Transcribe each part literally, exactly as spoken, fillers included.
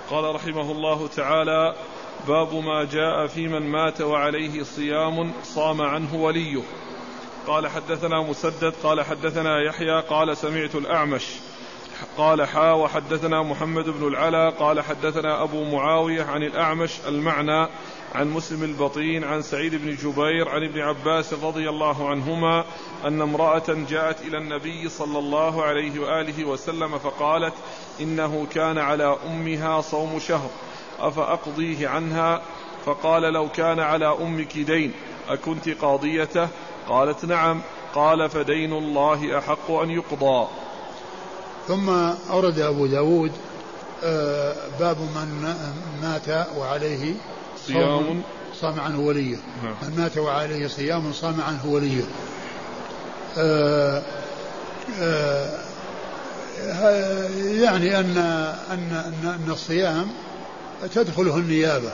قال رحمه الله تعالى: باب ما جاء في من مات وعليه صيام صام عنه وليه. قال حدثنا مسدد قال حدثنا يحيى قال سمعت الأعمش قال حا وحدثنا محمد بن العلا قال حدثنا أبو معاوية عن الأعمش المعنى عن مسلم البطين عن سعيد بن جبير عن ابن عباس رضي الله عنهما أن امرأة جاءت إلى النبي صلى الله عليه وآله وسلم فقالت: إنه كان على أمها صوم شهر أفأقضيه عنها؟ فقال: لو كان على أمك دين أكنت قاضيته؟ قالت: نعم. قال: فدين الله أحق أن يقضى. ثم أورد أبو داود باب من مات وعليه صيام صام عنه وليه. من مات وعليه صيام صام عنه وليه. يعني أن, أن, أن الصيام تدخله النيابة،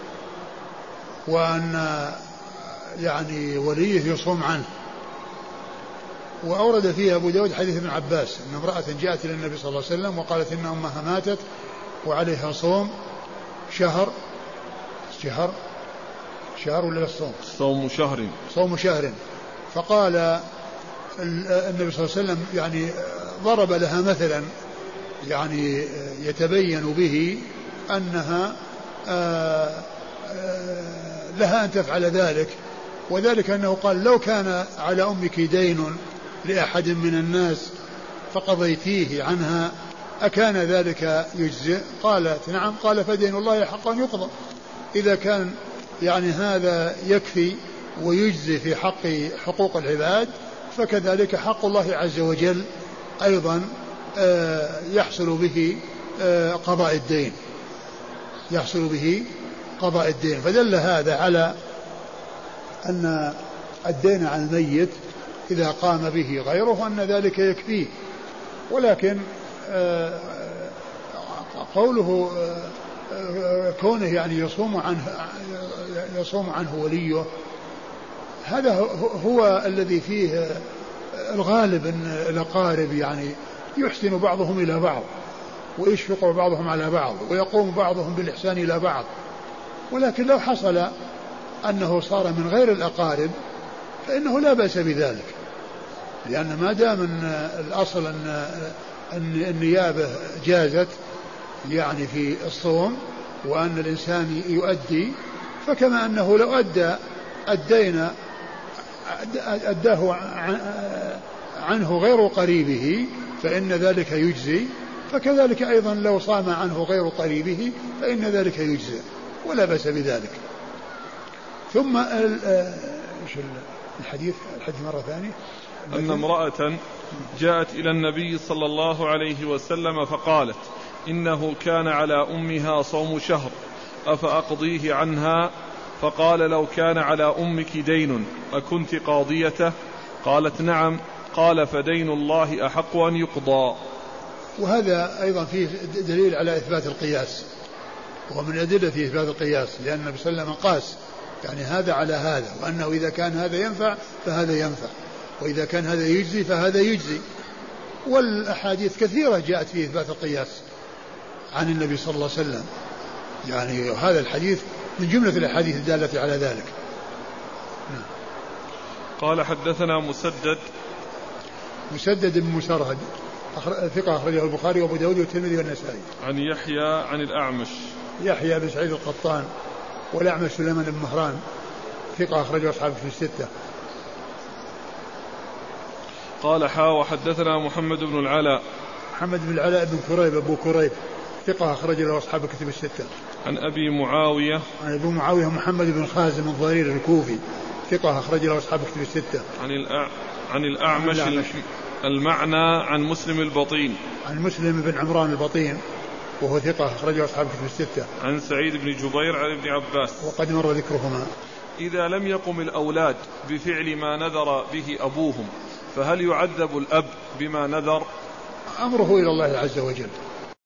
وأن يعني وليه يصوم عنه. وأورد فيها أبو داود حديث ابن عباس أن امرأة جاءت إلى النبي صلى الله عليه وسلم وقالت إن أمها ماتت وعليها صوم شهر شهر شهر ولا الصوم صوم شهر صوم شهر فقال النبي صلى الله عليه وسلم يعني ضرب لها مثلا يعني يتبين به أنها لها أن تفعل ذلك، وذلك أنه قال: لو كان على أمك دين لأحد من الناس فقضيتيه عنها أكان ذلك يجزئ؟ قالت: نعم. قال: فدين الله حق أن يقضى. إذا كان يعني هذا يكفي ويجزي في حق حقوق العباد، فكذلك حق الله عز وجل أيضا يحصل به قضاء الدين يحصل به قضاء الدين. فدل هذا على أن الدين عن الميت إذا قام به غيره أن ذلك يكفيه. ولكن قوله كونه يعني يصوم عنه يصوم عنه وليه، هذا هو الذي فيه الغالب أن الأقارب يعني يحسن بعضهم إلى بعض ويشفق بعضهم على بعض ويقوم بعضهم بالإحسان إلى بعض. ولكن لو حصل أنه صار من غير الأقارب فإنه لا بأس بذلك، لأن ما دام أن الأصل أن النيابة جازت يعني في الصوم وأن الإنسان يؤدي، فكما أنه لو أدى الدين أداه عنه غير قريبه فإن ذلك يجزي، فكذلك أيضا لو صام عنه غير قريبه فإن ذلك يجزي ولا بأس بذلك. ثم الحديث الحديث مرة ثانية أن امرأة جاءت إلى النبي صلى الله عليه وسلم فقالت: إنه كان على أمها صوم شهر أفأقضيه عنها؟ فقال: لو كان على أمك دين أكنت قاضيته؟ قالت: نعم. قال: فدين الله أحق أن يقضى. وهذا أيضا فيه دليل على إثبات القياس، ومن أدلة إثبات القياس، لأن النبي صلى الله عليه وسلم قاس يعني هذا على هذا، وأنه إذا كان هذا ينفع فهذا ينفع، وإذا كان هذا يجزي فهذا يجزي. والأحاديث كثيرة جاءت في إثبات القياس عن النبي صلى الله عليه وسلم، يعني هذا الحديث من جملة الأحاديث الدالة على ذلك. قال حدثنا مسدد مسدد بن مسرهد ثقة أخرجه البخاري وأبو داود والترمذي والنسائي. عن يحيى عن الأعمش يحيى بن سعيد القطان والأعمش سليمان بن مهران ثقة أخرجه أصحابه في الستة. قال حا وحدثنا محمد بن العلاء محمد بن العلاء بن كريب أبو كريب ثقة أخرج له أصحاب الكتب الستة. عن أبي معاوية عن أبي معاوية محمد بن خازم الضرير الكوفي ثقة أخرج له أصحاب الكتب الستة. عن الأع... عن الأعمش المعنى عن مسلم البطين عن مسلم بن عمران البطين وهو ثقة أخرجه أصحاب الكتب الستة. عن سعيد بن جبير عن ابن عباس وقد مر ذكرهما. إذا لم يقم الأولاد بفعل ما نذر به أبوهم فهل يعذب الأب بما نذر؟ أمره إلى الله عز وجل.